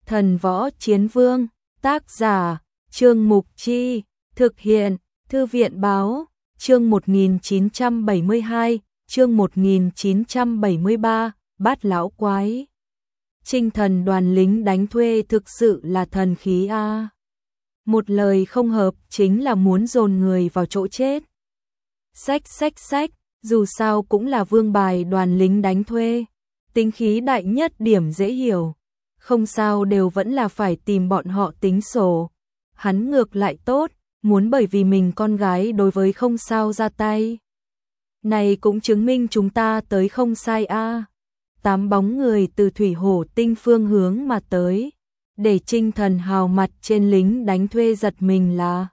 Thần Võ Chiến Vương, tác giả, Trương Mục Chi, thực hiện, Thư viện Báo, chương 1972, chương 1973, Bát Lão Quái. Trinh Thần đoàn lính đánh thuê thực sự là thần khí a. Một lời không hợp chính là muốn dồn người vào chỗ chết. Xách, dù sao cũng là vương bài đoàn lính đánh thuê. Tính khí đại nhất điểm dễ hiểu. Không sao đều vẫn là phải tìm bọn họ tính sổ. Hắn ngược lại tốt, muốn bởi vì mình con gái đối với không sao ra tay. Này cũng chứng minh chúng ta tới không sai a. 8 bóng người từ Thủy Hổ Tinh phương hướng mà tới. Để Trinh Thần hào mặt trên lính đánh thuê giật mình là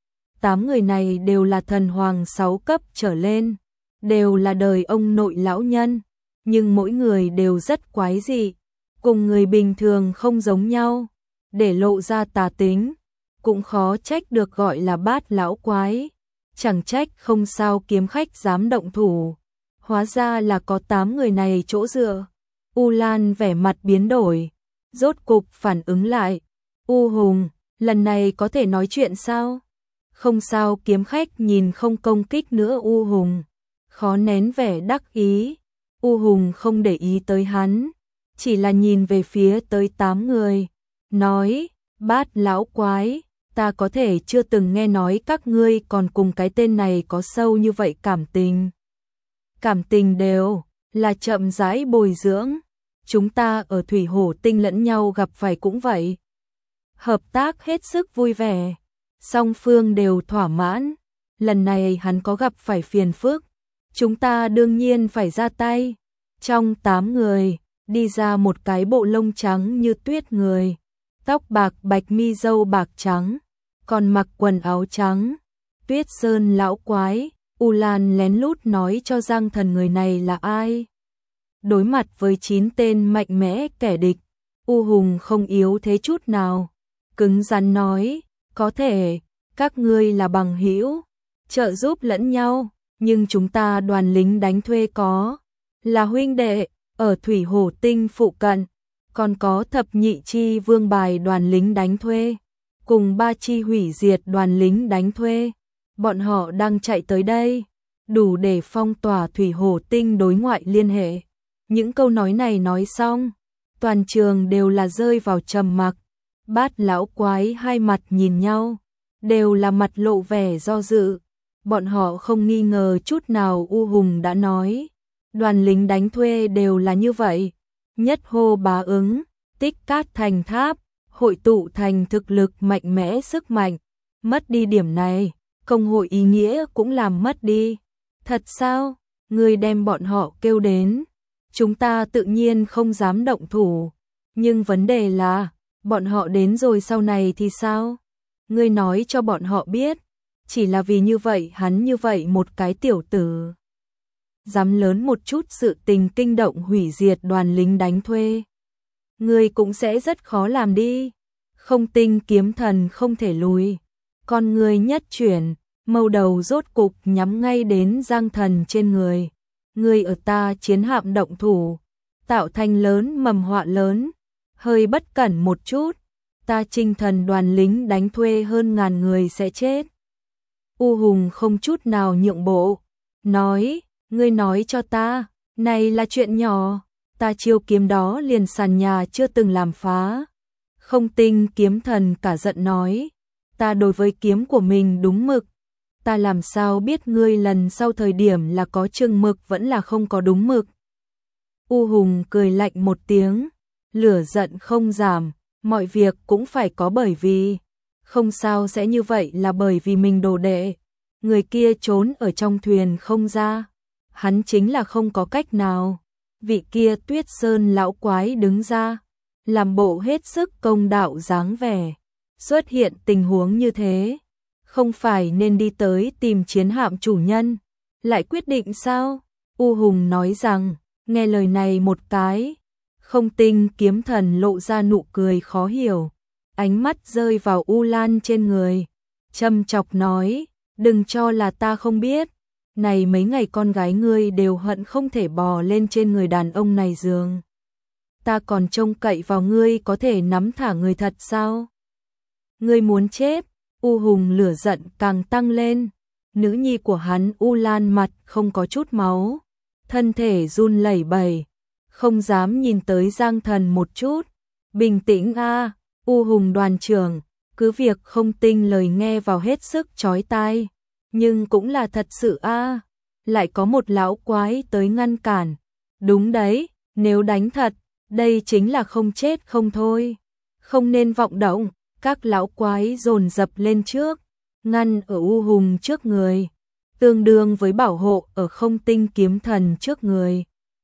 8 người này đều là thần hoàng 6 cấp trở lên, đều là đời ông nội lão nhân, nhưng mỗi người đều rất quái dị, cùng người bình thường không giống nhau, để lộ ra tà tính, cũng khó trách được gọi là bát lão quái, chẳng trách không sao kiếm khách dám động thủ, hóa ra là có 8 người này chỗ dựa. U Lan vẻ mặt biến đổi, rốt cục phản ứng lại. U Hùng, lần này có thể nói chuyện sao? Không sao kiếm khách nhìn không công kích nữa U Hùng, khó nén vẻ đắc ý. U Hùng không để ý tới hắn, chỉ là nhìn về phía tới 8 người, nói, bát lão quái, ta có thể chưa từng nghe nói các ngươi còn cùng cái tên này có sâu như vậy cảm tình. Cảm tình đều là chậm rãi bồi dưỡng. Chúng ta ở Thủy Hổ Tinh lẫn nhau gặp phải cũng vậy. Hợp tác hết sức vui vẻ. Song phương đều thỏa mãn. Lần này hắn có gặp phải phiền phức. Chúng ta đương nhiên phải ra tay. Trong 8 người, đi ra một cái bộ lông trắng như tuyết người. Tóc bạc bạch mi râu bạc trắng. Còn mặc quần áo trắng. Tuyết Sơn lão quái. U Lan lén lút nói cho Giang Thần người này là ai. Đối mặt với 9 tên mạnh mẽ kẻ địch, U Hùng không yếu thế chút nào, cứng rắn nói, có thể, các ngươi là bằng hữu, trợ giúp lẫn nhau, nhưng chúng ta đoàn lính đánh thuê có, là huynh đệ, ở Thủy Hổ Tinh phụ cận, còn có thập nhị chi vương bài đoàn lính đánh thuê, cùng 3 chi hủy diệt đoàn lính đánh thuê, bọn họ đang chạy tới đây, đủ để phong tỏa Thủy Hổ Tinh đối ngoại liên hệ. Những câu nói này nói xong, toàn trường đều là rơi vào trầm mặc. Bát lão quái hai mặt nhìn nhau, đều là mặt lộ vẻ do dự. Bọn họ không nghi ngờ chút nào U Hùng đã nói, đoàn lính đánh thuê đều là như vậy. Nhất hô bá ứng, tích cát thành tháp, hội tụ thành thực lực mạnh mẽ sức mạnh. Mất đi điểm này, công hội ý nghĩa cũng làm mất đi. Thật sao? Người đem bọn họ kêu đến. Chúng ta tự nhiên không dám động thủ, nhưng vấn đề là, bọn họ đến rồi sau này thì sao? Ngươi nói cho bọn họ biết, chỉ là vì như vậy hắn như vậy một cái tiểu tử. Dám lớn một chút sự tình kinh động hủy diệt đoàn lính đánh thuê. Ngươi cũng sẽ rất khó làm đi, không tinh kiếm thần không thể lùi. Con ngươi nhất chuyển, mâu đầu rốt cục nhắm ngay đến Giang Thần trên người. Người ở ta chiến hạm động thủ, tạo thành lớn mầm họa lớn, hơi bất cẩn một chút, ta Trinh Thần đoàn lính đánh thuê hơn 1000 người sẽ chết. U Hùng không chút nào nhượng bộ, nói, ngươi nói cho ta, này là chuyện nhỏ, ta chiêu kiếm đó liền sàn nhà chưa từng làm phá. Không tinh kiếm thần cả giận nói, ta đối với kiếm của mình đúng mực. Ta làm sao biết ngươi lần sau thời điểm là có chừng mực vẫn là không có đúng mực. U Hùng cười lạnh một tiếng, lửa giận không giảm, mọi việc cũng phải có bởi vì. Không sao sẽ như vậy là bởi vì mình đồ đệ. Người kia trốn ở trong thuyền không ra. Hắn chính là không có cách nào. Vị kia Tuyết Sơn lão quái đứng ra, làm bộ hết sức công đạo dáng vẻ. Xuất hiện tình huống như thế. Không phải nên đi tới tìm chiến hạm chủ nhân, lại quyết định sao? U Hùng nói rằng, nghe lời này một cái, không tinh kiếm thần lộ ra nụ cười khó hiểu, ánh mắt rơi vào U Lan trên người, châm chọc nói, đừng cho là ta không biết, này mấy ngày con gái ngươi đều hận không thể bò lên trên người đàn ông này giường. ta còn trông cậy vào ngươi có thể nắm thả người thật sao? Ngươi muốn chết? U Hùng lửa giận càng tăng lên. Nữ nhi của hắn U Lan mặt không có chút máu, thân thể run lẩy bẩy, không dám nhìn tới Giang Thần một chút. Bình tĩnh a, U Hùng đoàn trưởng, cứ việc không tin lời nghe vào hết sức chói tai, nhưng cũng là thật sự a. Lại có một lão quái tới ngăn cản. Đúng đấy, nếu đánh thật, đây chính là không chết không thôi. Không nên vọng động, các lão quái dồn dập lên trước, ngăn ở U Hùng trước người, tương đương với bảo hộ ở Không Tinh Kiếm Thần trước người.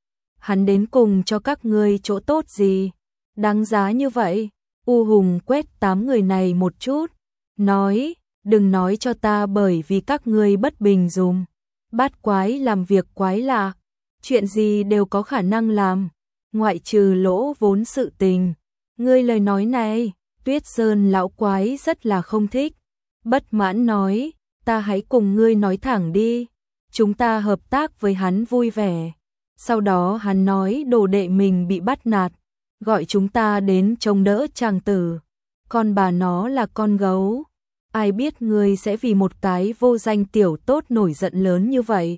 Hắn đến cùng cho các ngươi chỗ tốt gì? Đáng giá như vậy? U Hùng quét 8 người này một chút, nói, đừng nói cho ta bởi vì các ngươi bất bình dùm. Bát quái làm việc quái lạ, chuyện gì đều có khả năng làm, ngoại trừ lỗ vốn sự tình. Ngươi lời nói này, Tuyết Sơn lão quái rất là không thích, bất mãn nói, ta hãy cùng ngươi nói thẳng đi, chúng ta hợp tác với hắn vui vẻ. Sau đó hắn nói đồ đệ mình bị bắt nạt, gọi chúng ta đến chống đỡ chàng tử, con bà nó là con gấu. Ai biết ngươi sẽ vì một cái vô danh tiểu tốt nổi giận lớn như vậy.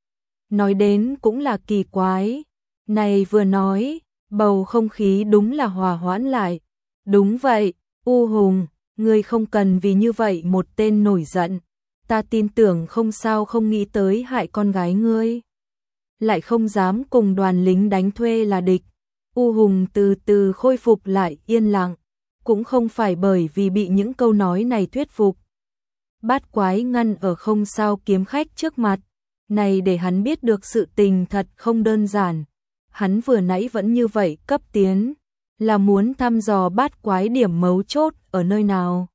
Nói đến cũng là kỳ quái. Này vừa nói, bầu không khí đúng là hòa hoãn lại. Đúng vậy, U Hùng, ngươi không cần vì như vậy một tên nổi giận. Ta tin tưởng không sao không nghĩ tới hại con gái ngươi. Lại không dám cùng đoàn lính đánh thuê là địch. U Hùng từ từ khôi phục lại yên lặng. Cũng không phải bởi vì bị những câu nói này thuyết phục. Bát quái ngăn ở không sao kiếm khách trước mặt, này để hắn biết được sự tình thật không đơn giản. Hắn vừa nãy vẫn như vậy cấp tiến, là muốn thăm dò bát quái điểm mấu chốt ở nơi nào.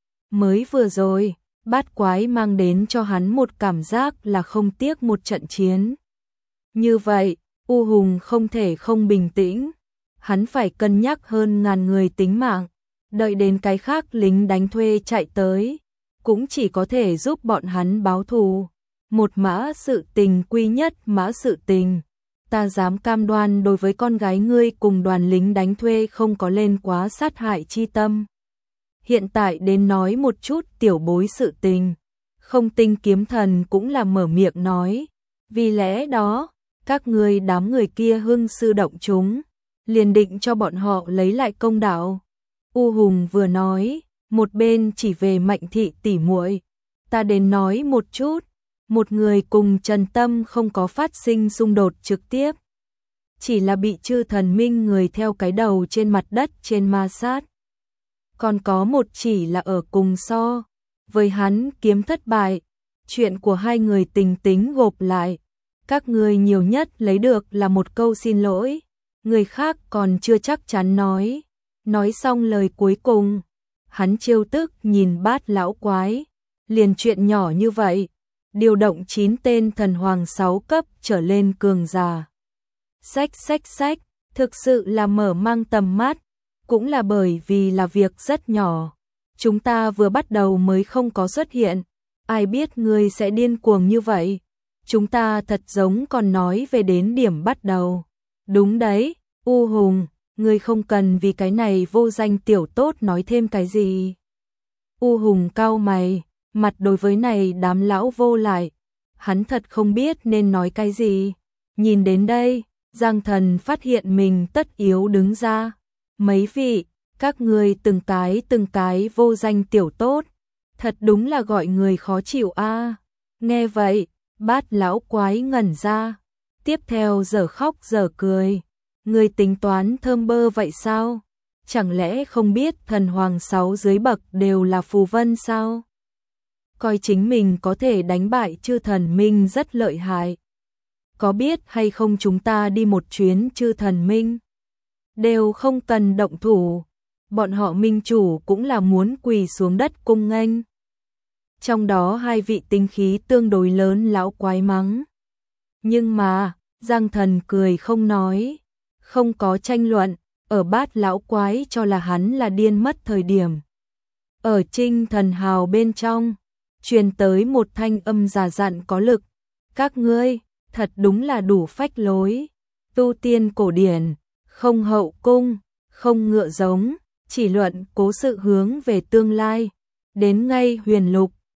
Mới vừa rồi, bát quái mang đến cho hắn một cảm giác là không tiếc một trận chiến. Như vậy, U Hùng không thể không bình tĩnh, hắn phải cân nhắc hơn ngàn người tính mạng, đợi đến cái khác lính đánh thuê chạy tới, cũng chỉ có thể giúp bọn hắn báo thù. Một mã sự tình quy nhất mã sự tình. Ta dám cam đoan đối với con gái ngươi cùng đoàn lính đánh thuê không có lên quá sát hại chi tâm. Hiện tại đến nói một chút tiểu bối sự tình. Không Tinh Kiếm Thần cũng là mở miệng nói. Vì lẽ đó, các ngươi đám người kia hưng sư động chúng, liền định cho bọn họ lấy lại công đạo. U Hùng vừa nói, một bên chỉ về Mạnh thị tỷ muội. Ta đến nói một chút, một người cùng Trần Tâm không có phát sinh xung đột trực tiếp, chỉ là bị chư thần minh người theo cái đầu trên mặt đất trên ma sát. Còn có một chỉ là ở cùng so, với hắn kiếm thất bại, chuyện của hai người tình tính gộp lại, các người nhiều nhất lấy được là một câu xin lỗi, người khác còn chưa chắc chắn nói. Nói xong lời cuối cùng, hắn trêu tức nhìn Bát lão quái, liền chuyện nhỏ như vậy, điều động 9 tên thần hoàng 6 cấp trở lên cường giả. Xách, thực sự là mở mang tầm mắt, cũng là bởi vì là việc rất nhỏ. Chúng ta vừa bắt đầu mới không có xuất hiện, ai biết ngươi sẽ điên cuồng như vậy. Chúng ta thật giống còn nói về đến điểm bắt đầu. Đúng đấy, U Hùng, ngươi không cần vì cái này vô danh tiểu tốt nói thêm cái gì. U Hùng cau mày, mặt đối với này đám lão vô lại. Hắn thật không biết nên nói cái gì. Nhìn đến đây, Giang Thần phát hiện mình tất yếu đứng ra. Mấy vị, các ngươi từng cái vô danh tiểu tốt, thật đúng là gọi người khó chịu a. Nghe vậy, Bát lão quái ngẩn ra, tiếp theo dở khóc dở cười. Ngươi tính toán thơm bơ vậy sao? Chẳng lẽ không biết thần hoàng 6 dưới bậc đều là phù vân sao? Coi chính mình có thể đánh bại chư thần minh rất lợi hại. Có biết hay không chúng ta đi một chuyến chư thần minh? Đều không cần động thủ. Bọn họ minh chủ cũng là muốn quỳ xuống đất cung nghênh. Trong đó hai vị tinh khí tương đối lớn lão quái mắng. Nhưng mà, Giang Thần cười không nói. Không có tranh luận, ở Bát lão quái cho là hắn là điên mất thời điểm. Ở Trinh Thần Hào bên trong, truyền tới một thanh âm già dặn có lực. Các ngươi, thật đúng là đủ phách lối. Tu tiên cổ điển, không hậu cung, không ngựa giống, chỉ luận cố sự hướng về tương lai. Đến ngay Huyền Lục,